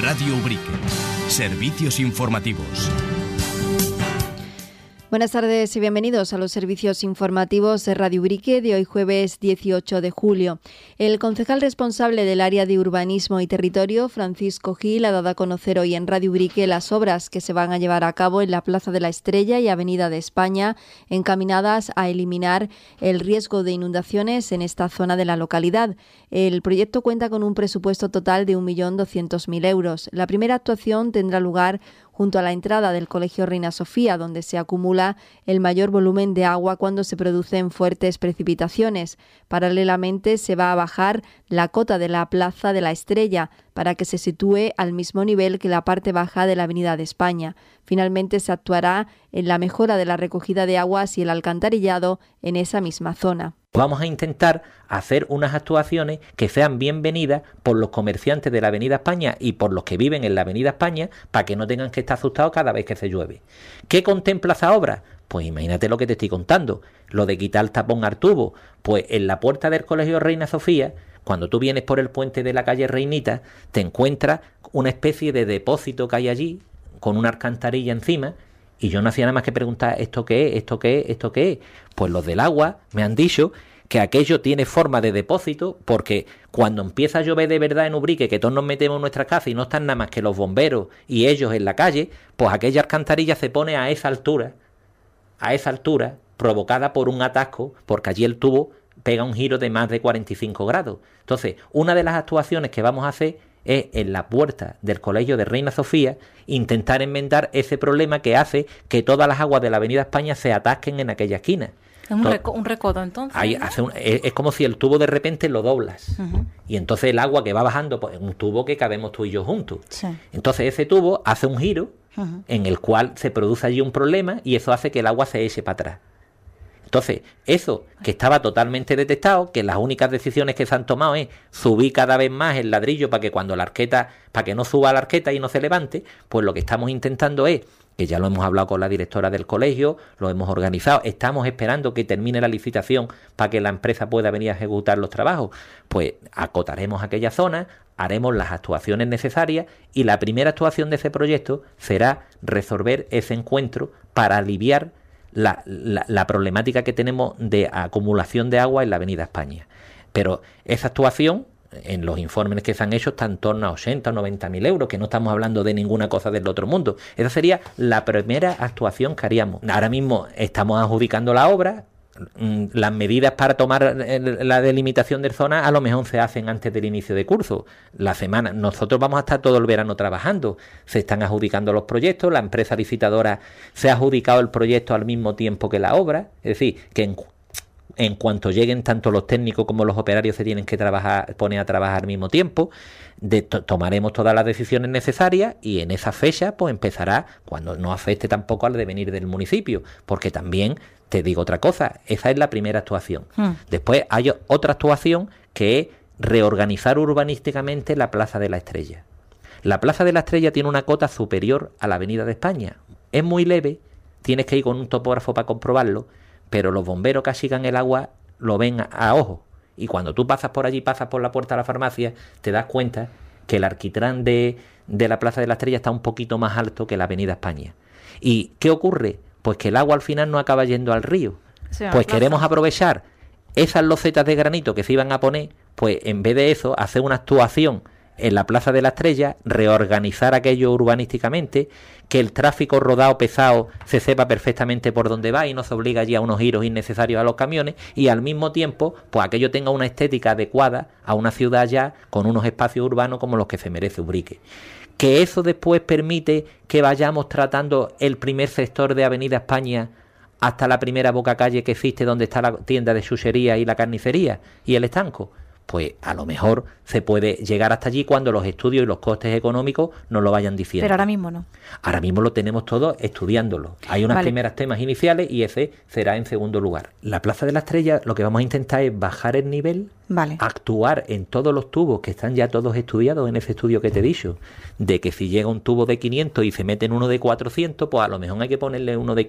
Radio Ubrique. Servicios informativos. Buenas tardes y bienvenidos a los servicios informativos de Radio Ubrique de hoy jueves 18 de julio. El concejal responsable del área de Urbanismo y Territorio, Francisco Gil, ha dado a conocer hoy en Radio Ubrique las obras que se van a llevar a cabo en la Plaza de la Estrella y Avenida de España, encaminadas a eliminar el riesgo de inundaciones en esta zona de la localidad. El proyecto cuenta con un presupuesto total de 1.200.000 euros. La primera actuación tendrá lugar junto a la entrada del Colegio Reina Sofía, donde se acumula el mayor volumen de agua cuando se producen fuertes precipitaciones. Paralelamente, se va a bajar la cota de la Plaza de la Estrella para que se sitúe al mismo nivel que la parte baja de la Avenida de España. Finalmente, se actuará en la mejora de la recogida de aguas y el alcantarillado en esa misma zona. Vamos a intentar hacer unas actuaciones que sean bienvenidas por los comerciantes de la Avenida España y por los que viven en la Avenida España, para que no tengan que estar asustados cada vez que se llueve. ¿Qué contempla esa obra? Pues imagínate lo que te estoy contando, lo de quitar el tapón al tubo. Pues en la puerta del Colegio Reina Sofía, cuando tú vienes por el puente de la calle Reinita, te encuentras una especie de depósito que hay allí, con una alcantarilla encima, y yo no hacía nada más que preguntar, ¿esto qué es? ¿Esto qué es? ¿Esto qué es? Pues los del agua me han dicho que aquello tiene forma de depósito, porque cuando empieza a llover de verdad en Ubrique, que todos nos metemos en nuestras casas y no están nada más que los bomberos y ellos en la calle, pues aquella alcantarilla se pone a esa altura, provocada por un atasco, porque allí el tubo pega un giro de más de 45 grados. Entonces, una de las actuaciones que vamos a hacer es en la puerta del Colegio de Reina Sofía intentar enmendar ese problema que hace que todas las aguas de la Avenida España se atasquen en aquella esquina. Es un recodo entonces. Ahí es como si el tubo de repente lo doblas. Y entonces el agua que va bajando, pues es un tubo que cabemos tú y yo juntos. Sí. Entonces ese tubo hace un giro en el cual se produce allí un problema y eso hace que el agua se eche para atrás. Entonces, eso que estaba totalmente detectado, que las únicas decisiones que se han tomado es subir cada vez más el ladrillo para que cuando la arqueta, para que no suba la arqueta y no se levante, pues lo que estamos intentando es, que ya lo hemos hablado con la directora del colegio, lo hemos organizado, estamos esperando que termine la licitación para que la empresa pueda venir a ejecutar los trabajos, pues acotaremos aquella zona, haremos las actuaciones necesarias y la primera actuación de ese proyecto será resolver ese encuentro para aliviar la problemática que tenemos de acumulación de agua en la Avenida España. Pero esa actuación, en los informes que se han hecho, está en torno a 80 o 90.000 euros, que no estamos hablando de ninguna cosa del otro mundo. Esa sería la primera actuación que haríamos. Ahora mismo estamos adjudicando la obra. Las medidas para tomar la delimitación de zona a lo mejor se hacen antes del inicio de curso. Nosotros vamos a estar todo el verano trabajando. Se están adjudicando los proyectos, la empresa licitadora se ha adjudicado el proyecto al mismo tiempo que la obra. Es decir, que en cuanto lleguen tanto los técnicos como los operarios se tienen que poner a trabajar al mismo tiempo. Tomaremos todas las decisiones necesarias y en esa fecha pues empezará, cuando no afecte tampoco al devenir del municipio, porque también te digo otra cosa, esa es la primera actuación. Después hay otra actuación que es reorganizar urbanísticamente la Plaza de la Estrella. La Plaza de la Estrella tiene una cota superior a la Avenida de España. Es muy leve, tienes que ir con un topógrafo para comprobarlo, pero los bomberos que achican el agua lo ven a ojo. Y cuando tú pasas por allí, pasas por la puerta de la farmacia, te das cuenta que el alquitrán de la Plaza de la Estrella está un poquito más alto que la Avenida España. ¿Y qué ocurre? Pues que el agua al final no acaba yendo al río. Sí, pues queremos aprovechar esas losetas de granito que se iban a poner, pues en vez de eso, hacer una actuación en la Plaza de la Estrella, reorganizar aquello urbanísticamente, que el tráfico rodado pesado se sepa perfectamente por dónde va y no se obliga allí a unos giros innecesarios a los camiones, y al mismo tiempo pues aquello tenga una estética adecuada a una ciudad ya con unos espacios urbanos como los que se merece Ubrique. Que eso después permite que vayamos tratando el primer sector de Avenida España hasta la primera boca calle que existe, donde está la tienda de chuchería y la carnicería y el estanco. Pues a lo mejor se puede llegar hasta allí cuando los estudios y los costes económicos nos lo vayan diciendo. Pero ahora mismo no. Ahora mismo lo tenemos todo estudiándolo. Hay unas primeras temas iniciales y ese será en segundo lugar. La Plaza de la Estrella, lo que vamos a intentar es bajar el nivel, actuar en todos los tubos que están ya todos estudiados en ese estudio que te he dicho, de que si llega un tubo de 500 y se mete en uno de 400, pues a lo mejor hay que ponerle uno de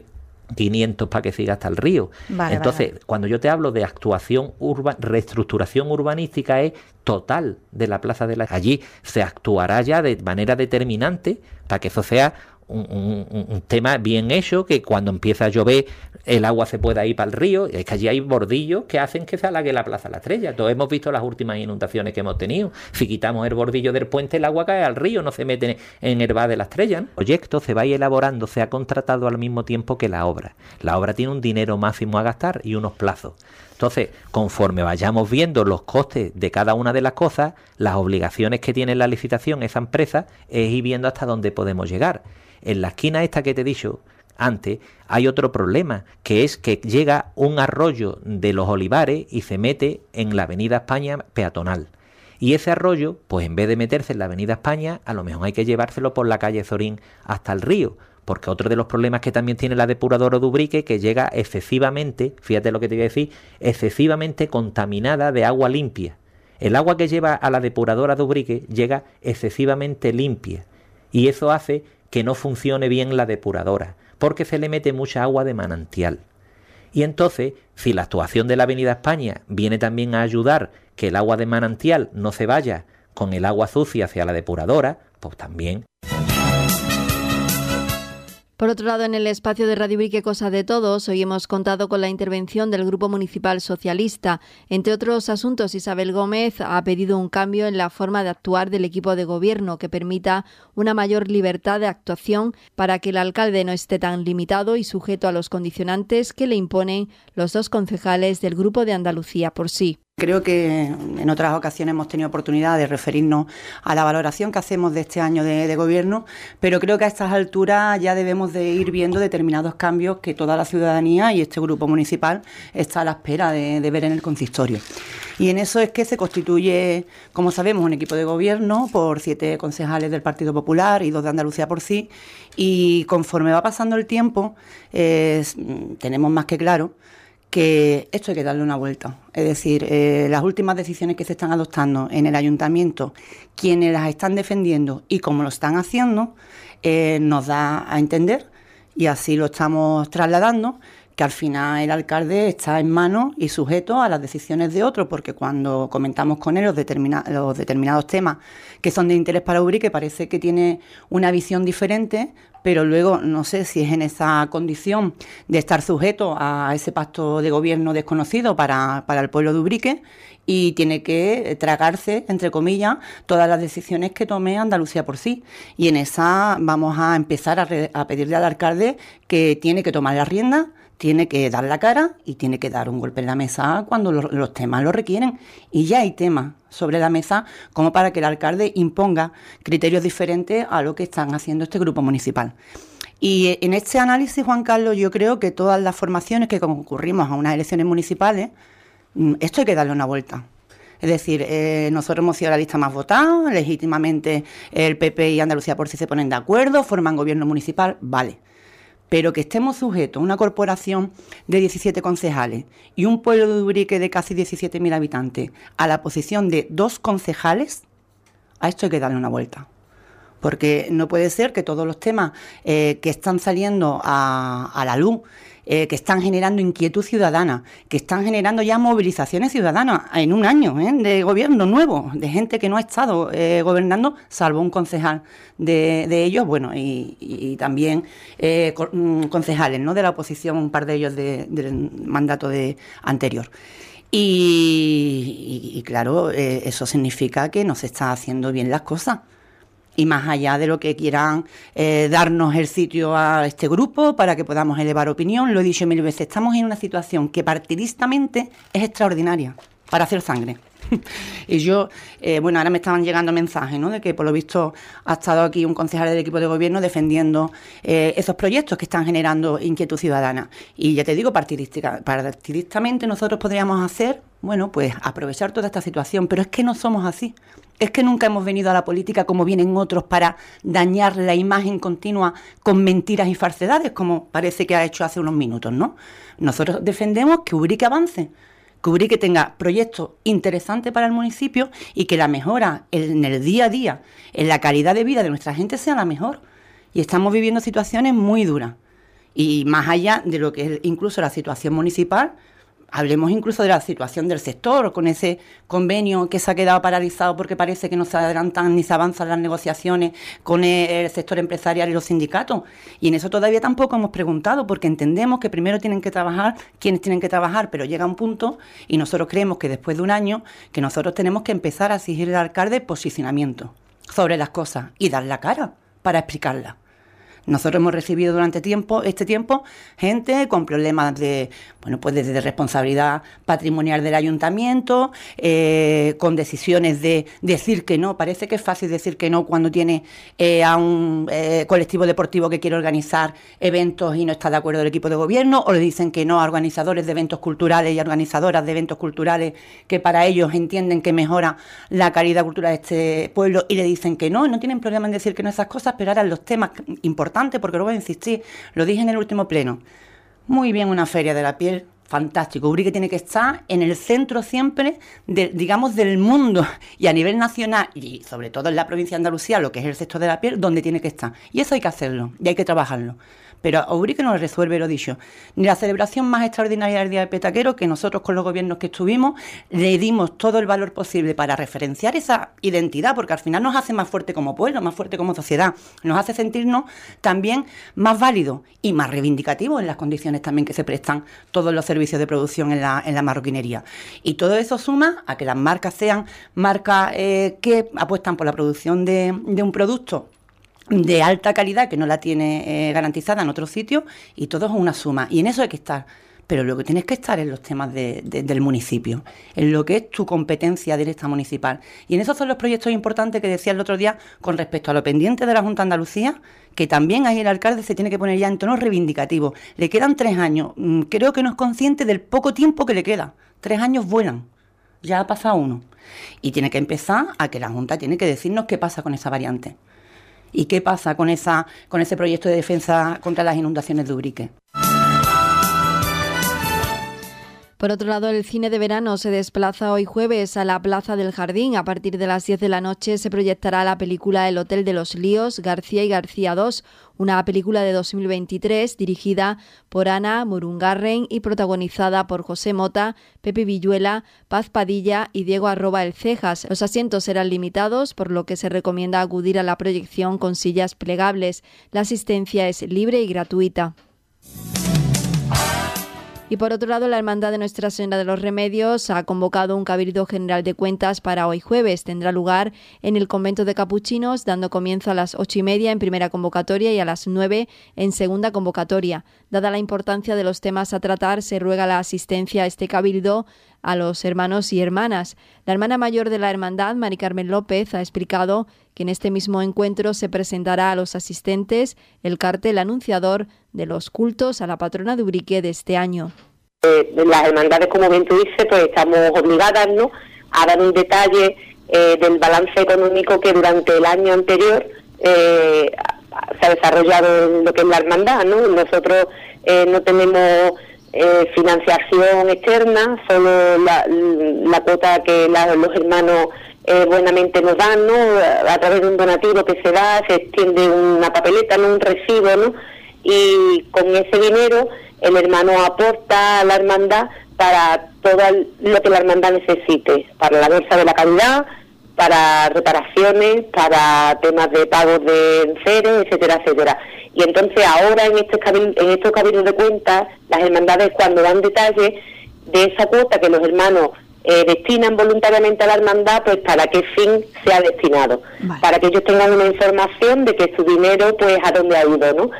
500 para que siga hasta el río. Entonces, cuando yo te hablo de actuación reestructuración urbanística, es total de la Plaza de la... Allí se actuará ya de manera determinante para que eso sea un tema bien hecho, que cuando empieza a llover el agua se pueda ir para el río. Es que allí hay bordillos que hacen que se halague la Plaza de la Estrella. Todos hemos visto las últimas inundaciones que hemos tenido. Si quitamos el bordillo del puente, el agua cae al río, no se mete en el bar de la Estrella, ¿no? El proyecto se va a ir elaborando, se ha contratado al mismo tiempo que la obra. La obra tiene un dinero máximo a gastar y unos plazos. Entonces, conforme vayamos viendo los costes de cada una de las cosas, las obligaciones que tiene la licitación esa empresa, es ir viendo hasta dónde podemos llegar. En la esquina esta que te he dicho antes, hay otro problema, que es que llega un arroyo de los Olivares y se mete en la Avenida España peatonal. Y ese arroyo, pues en vez de meterse en la Avenida España, a lo mejor hay que llevárselo por la calle Zorín hasta el río. Porque otro de los problemas que también tiene la depuradora de Ubrique, que llega excesivamente, fíjate lo que te voy a decir, excesivamente contaminada de agua limpia. El agua que lleva a la depuradora de Ubrique llega excesivamente limpia. Y eso hace que no funcione bien la depuradora, porque se le mete mucha agua de manantial. Y entonces, si la actuación de la Avenida España viene también a ayudar que el agua de manantial no se vaya con el agua sucia hacia la depuradora, pues también. Por otro lado, en el espacio de Radio Ubrique Cosa de Todos, hoy hemos contado con la intervención del Grupo Municipal Socialista. Entre otros asuntos, Isabel Gómez ha pedido un cambio en la forma de actuar del equipo de gobierno que permita una mayor libertad de actuación para que el alcalde no esté tan limitado y sujeto a los condicionantes que le imponen los dos concejales del Grupo de Andalucía por sí. Creo que en otras ocasiones hemos tenido oportunidad de referirnos a la valoración que hacemos de este año de gobierno, pero creo que a estas alturas ya debemos de ir viendo determinados cambios que toda la ciudadanía y este grupo municipal está a la espera de ver en el consistorio. Y en eso es que se constituye, como sabemos, un equipo de gobierno por 7 concejales del Partido Popular y 2 de Andalucía por sí, y conforme va pasando el tiempo tenemos más que claro que esto hay que darle una vuelta. Es decir, las últimas decisiones que se están adoptando en el ayuntamiento, quienes las están defendiendo y cómo lo están haciendo, nos da a entender, y así lo estamos trasladando, que al final el alcalde está en manos y sujeto a las decisiones de otros, porque cuando comentamos con él los determinados temas que son de interés para Ubrique, parece que tiene una visión diferente, pero luego no sé si es en esa condición de estar sujeto a ese pacto de gobierno desconocido para el pueblo de Ubrique, y tiene que tragarse, entre comillas, todas las decisiones que tome Andalucía por sí. Y en esa vamos a empezar a pedirle al alcalde que tiene que tomar la rienda, tiene que dar la cara y tiene que dar un golpe en la mesa cuando los temas lo requieren. Y ya hay temas sobre la mesa como para que el alcalde imponga criterios diferentes a lo que están haciendo este grupo municipal. Y en este análisis, Juan Carlos, yo creo que todas las formaciones que concurrimos a unas elecciones municipales, esto hay que darle una vuelta. Es decir, nosotros hemos sido la lista más votada, legítimamente el PP y Andalucía por sí se ponen de acuerdo, forman gobierno municipal, vale. Pero que estemos sujetos a una corporación de 17 concejales y un pueblo de Ubrique de casi 17.000 habitantes a la posición de 2 concejales, a esto hay que darle una vuelta. Porque no puede ser que todos los temas que están saliendo a la luz, que están generando inquietud ciudadana, que están generando ya movilizaciones ciudadanas en un año de gobierno nuevo, de gente que no ha estado gobernando, salvo un concejal de ellos, bueno, y también concejales, ¿no?, de la oposición, un par de ellos del mandato anterior. Y claro, eso significa que no se está haciendo bien las cosas. Y más allá de lo que quieran darnos el sitio a este grupo para que podamos elevar opinión, lo he dicho 1000 veces, estamos en una situación que partidistamente es extraordinaria para hacer sangre. Y yo, ahora me estaban llegando mensajes, ¿no?, de que por lo visto ha estado aquí un concejal del equipo de gobierno defendiendo esos proyectos que están generando inquietud ciudadana. Y ya te digo, partidistamente nosotros podríamos hacer, pues aprovechar toda esta situación, pero es que no somos así. Es que nunca hemos venido a la política como vienen otros para dañar la imagen continua con mentiras y falsedades, como parece que ha hecho hace unos minutos, ¿no? Nosotros defendemos que Ubrique avance, que Ubrique tenga proyectos interesantes para el municipio y que la mejora en el día a día, en la calidad de vida de nuestra gente sea la mejor. Y estamos viviendo situaciones muy duras. Y más allá de lo que es incluso la situación municipal, hablemos incluso de la situación del sector, con ese convenio que se ha quedado paralizado porque parece que no se adelantan ni se avanzan las negociaciones con el sector empresarial y los sindicatos. Y en eso todavía tampoco hemos preguntado, porque entendemos que primero tienen que trabajar quienes tienen que trabajar, pero llega un punto, y nosotros creemos que después de un año, que nosotros tenemos que empezar a exigir al alcalde posicionamiento sobre las cosas y dar la cara para explicarlas. Nosotros hemos recibido durante este tiempo gente con problemas de, bueno, pues desde responsabilidad patrimonial del ayuntamiento, con decisiones de decir que no. Parece que es fácil decir que no cuando tiene a un colectivo deportivo que quiere organizar eventos y no está de acuerdo el equipo de gobierno, o le dicen que no a organizadores de eventos culturales y organizadoras de eventos culturales que para ellos entienden que mejora la calidad cultural de este pueblo, y le dicen que no, y no tienen problema en decir que no a esas cosas, pero ahora los temas importantes, porque lo voy a insistir, lo dije en el último pleno, muy bien una feria de la piel, fantástico. Ubrique tiene que estar en el centro siempre, digamos, del mundo, y a nivel nacional, y sobre todo en la provincia de Andalucía, lo que es el sector de la piel, donde tiene que estar. Y eso hay que hacerlo, y hay que trabajarlo. Pero a Ubrique no le resuelve, lo dicho, ni la celebración más extraordinaria del Día del Petaquero, que nosotros con los gobiernos que estuvimos le dimos todo el valor posible para referenciar esa identidad, porque al final nos hace más fuerte como pueblo, más fuerte como sociedad, nos hace sentirnos también más válidos y más reivindicativos en las condiciones también que se prestan todos los servicios de producción en la marroquinería. Y todo eso suma a que las marcas sean marcas que apuestan por la producción de un producto de alta calidad que no la tiene garantizada en otros sitios, y todo es una suma, y en eso hay que estar. Pero lo que tienes que estar en los temas del municipio, en lo que es tu competencia directa municipal, y en esos son los proyectos importantes que decía el otro día con respecto a lo pendiente de la Junta de Andalucía, que también ahí el alcalde se tiene que poner ya en tono reivindicativo. Le quedan 3 años, creo que no es consciente del poco tiempo que le queda. 3 años vuelan, ya ha pasado 1, y tiene que empezar a que la Junta tiene que decirnos qué pasa con esa variante. ¿Y qué pasa con ese proyecto de defensa contra las inundaciones de Ubrique? Por otro lado, el cine de verano se desplaza hoy jueves a la Plaza del Jardín. A partir de las 10 de la noche se proyectará la película El Hotel de los Líos, García y García 2, una película de 2023 dirigida por Ana Murungarren y protagonizada por José Mota, Pepe Villuela, Paz Padilla y Diego El Cejas. Los asientos serán limitados, por lo que se recomienda acudir a la proyección con sillas plegables. La asistencia es libre y gratuita. Y por otro lado, la Hermandad de Nuestra Señora de los Remedios ha convocado un cabildo general de cuentas para hoy jueves. Tendrá lugar en el convento de Capuchinos, dando comienzo a las 8:30 en primera convocatoria y a las 9 en segunda convocatoria. Dada la importancia de los temas a tratar, se ruega la asistencia a este cabildo a los hermanos y hermanas. La hermana mayor de la hermandad, Mari Carmen López, ha explicado que en este mismo encuentro se presentará a los asistentes el cartel anunciador de los cultos a la patrona de Ubrique de este año. Las hermandades, como bien tú dices, pues estamos obligadas, ¿no?, a dar un detalle del balance económico que durante el año anterior se ha desarrollado en lo que es la hermandad, ¿no? Nosotros no tenemos financiación externa, solo la cuota que los hermanos buenamente nos dan, ¿no?, a través de un donativo que se da, se extiende una papeleta, ¿no?, un recibo, ¿no?, y con ese dinero el hermano aporta a la hermandad para todo lo que la hermandad necesite, para la bolsa de la caridad, para reparaciones, para temas de pagos de enseres, etcétera, etcétera. Y entonces ahora en estos cabildos de cuentas, las hermandades, cuando dan detalle de esa cuota que los hermanos destinan voluntariamente a la hermandad, pues para qué fin se ha destinado, vale, para que ellos tengan una información de que su dinero, pues a dónde ha ido, ¿no?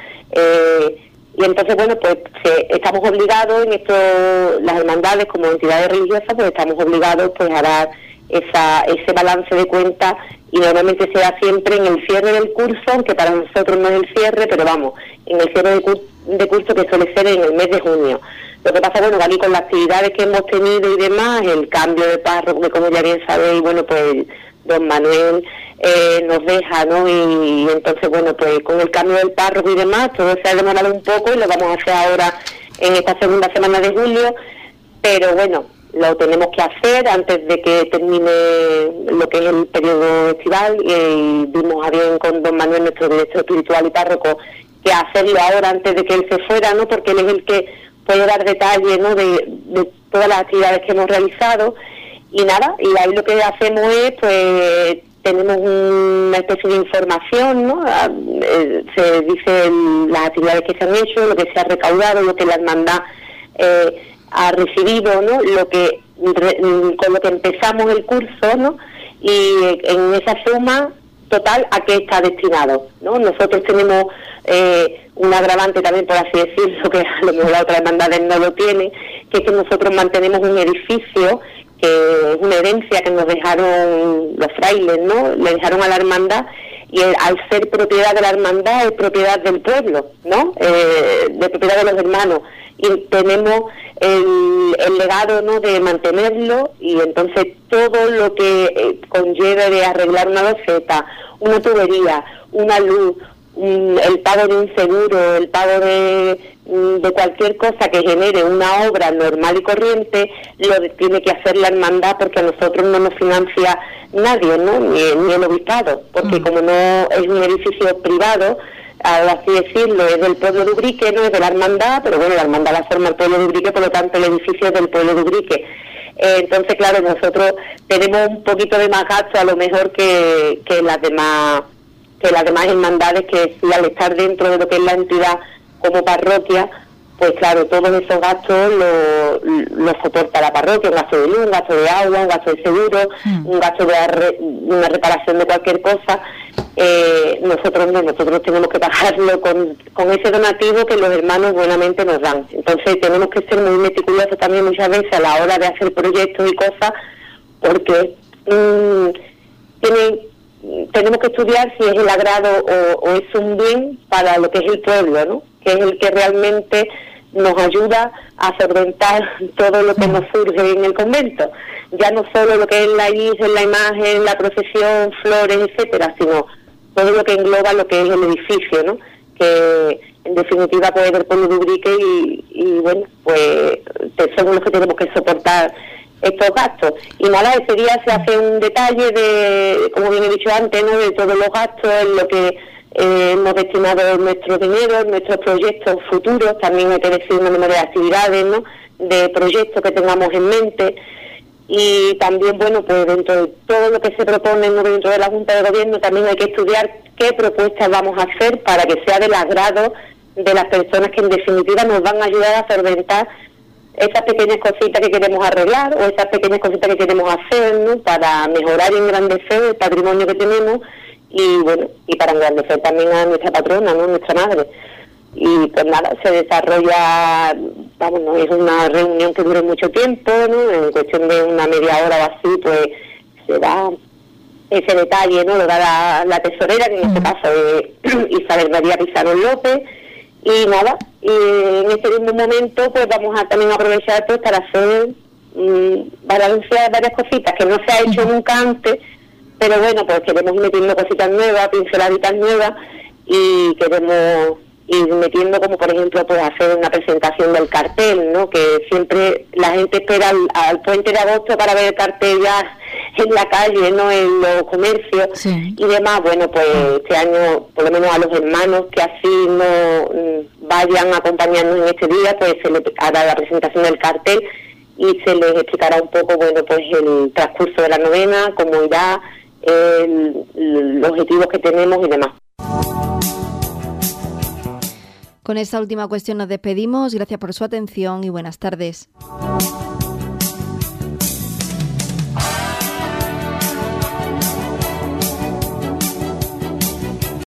Y entonces, bueno, pues estamos obligados en esto, las hermandades como entidades religiosas, pues estamos obligados pues a dar ese balance de cuentas, y normalmente se da siempre en el cierre del curso, aunque para nosotros no es el cierre, pero vamos, en el cierre de curso, que suele ser en el mes de junio. Lo que pasa, bueno, aquí con las actividades que hemos tenido y demás, el cambio de párroco, que como ya bien sabéis, bueno, pues don Manuel nos deja, ¿no? Y entonces, bueno, pues con el cambio del párroco y demás, todo se ha demorado un poco, y lo vamos a hacer ahora en esta segunda semana de julio, pero bueno, lo tenemos que hacer antes de que termine lo que es el periodo estival, y dimos a bien con don Manuel, nuestro director espiritual y párroco, que hacerlo ahora antes de que él se fuera, ¿no? Porque él es el que puede dar detalles, ¿no? de todas las actividades que hemos realizado. Y nada, y ahí lo que hacemos es, pues, tenemos una especie de información, ¿no? Se dicen las actividades que se han hecho, lo que se ha recaudado, lo que la hermandad ha recibido, ¿no? Con lo que empezamos el curso, ¿no? Y en esa suma total, ¿a qué está destinado? ¿No? Nosotros tenemos un agravante también, por así decirlo, que a lo mejor las otras hermandades no lo tienen, que es que nosotros mantenemos un edificio que es una herencia que nos dejaron los frailes, ¿no? Le dejaron a la hermandad, y al ser propiedad de la hermandad es propiedad del pueblo, ¿no? De propiedad de los hermanos, y tenemos el legado, ¿no? De mantenerlo, y entonces todo lo que conlleve de arreglar una loseta, una tubería, una luz, el pago de un seguro, el pago de cualquier cosa que genere una obra normal y corriente, lo tiene que hacer la hermandad, porque a nosotros no nos financia nadie, ¿no? Ni el obispado, porque como no es un edificio privado, así decirlo, es del pueblo de Ubrique, no es de la hermandad, pero bueno, la hermandad la forma el pueblo de Ubrique, por lo tanto el edificio es del pueblo de Ubrique. Entonces, claro, nosotros tenemos un poquito de más gasto a lo mejor que las demás hermandades, que sí, al estar dentro de lo que es la entidad como parroquia, pues claro, todos esos gastos los soporta la parroquia, un gasto de luz, un gasto de agua, un gasto de seguro, un gasto de una reparación de cualquier cosa. Nosotros tenemos que pagarlo con ese donativo que los hermanos buenamente nos dan. Entonces tenemos que ser muy meticulosos también muchas veces a la hora de hacer proyectos y cosas, porque tenemos que estudiar si es el agrado o es un bien para lo que es el pueblo, ¿no? Que es el que realmente nos ayuda a solventar todo lo que nos surge en el convento. Ya no solo lo que es la imagen, la imagen, la procesión, flores, etcétera, sino todo lo que engloba lo que es el edificio, ¿no? Que en definitiva puede ver por Ubrique y bueno, pues somos los que tenemos que soportar estos gastos. Y nada, ese día se hace un detalle de, como bien he dicho antes, ¿no? De todos los gastos, en lo que hemos destinado nuestro dinero, nuestros proyectos futuros. También hay que decir una memoria de actividades, ¿no? De proyectos que tengamos en mente. Y también, bueno, pues dentro de todo lo que se propone, ¿no? Dentro de la Junta de Gobierno, también hay que estudiar qué propuestas vamos a hacer para que sea del agrado de las personas que en definitiva nos van a ayudar a solventar esas pequeñas cositas que queremos arreglar o esas pequeñas cositas que queremos hacer, ¿no? Para mejorar y engrandecer el patrimonio que tenemos y bueno, y para engrandecer también a nuestra patrona, ¿no? Nuestra madre. Y pues nada, se desarrolla, vamos, no es una reunión que dure mucho tiempo, ¿no? En cuestión de una media hora o así, pues se da ese detalle, ¿no? Lo da la tesorera, que en este caso es Isabel María Pizarro López. Y nada, y en este mismo momento pues vamos a también aprovechar pues para hacer varias cositas que no se ha hecho nunca antes, pero bueno, pues queremos ir metiendo cositas nuevas, pinceladitas nuevas, y queremos ir metiendo, como por ejemplo pues hacer una presentación del cartel, ¿no? Que siempre la gente espera al puente de agosto para ver el cartel ya en la calle, ¿no? En los comercios, sí, y demás. Bueno, pues este año, por lo menos a los hermanos que así no vayan acompañándonos en este día, pues se les hará la presentación del cartel y se les explicará un poco, bueno, pues el transcurso de la novena, cómo irá, los objetivos que tenemos y demás. Con esta última cuestión nos despedimos. Gracias por su atención y buenas tardes.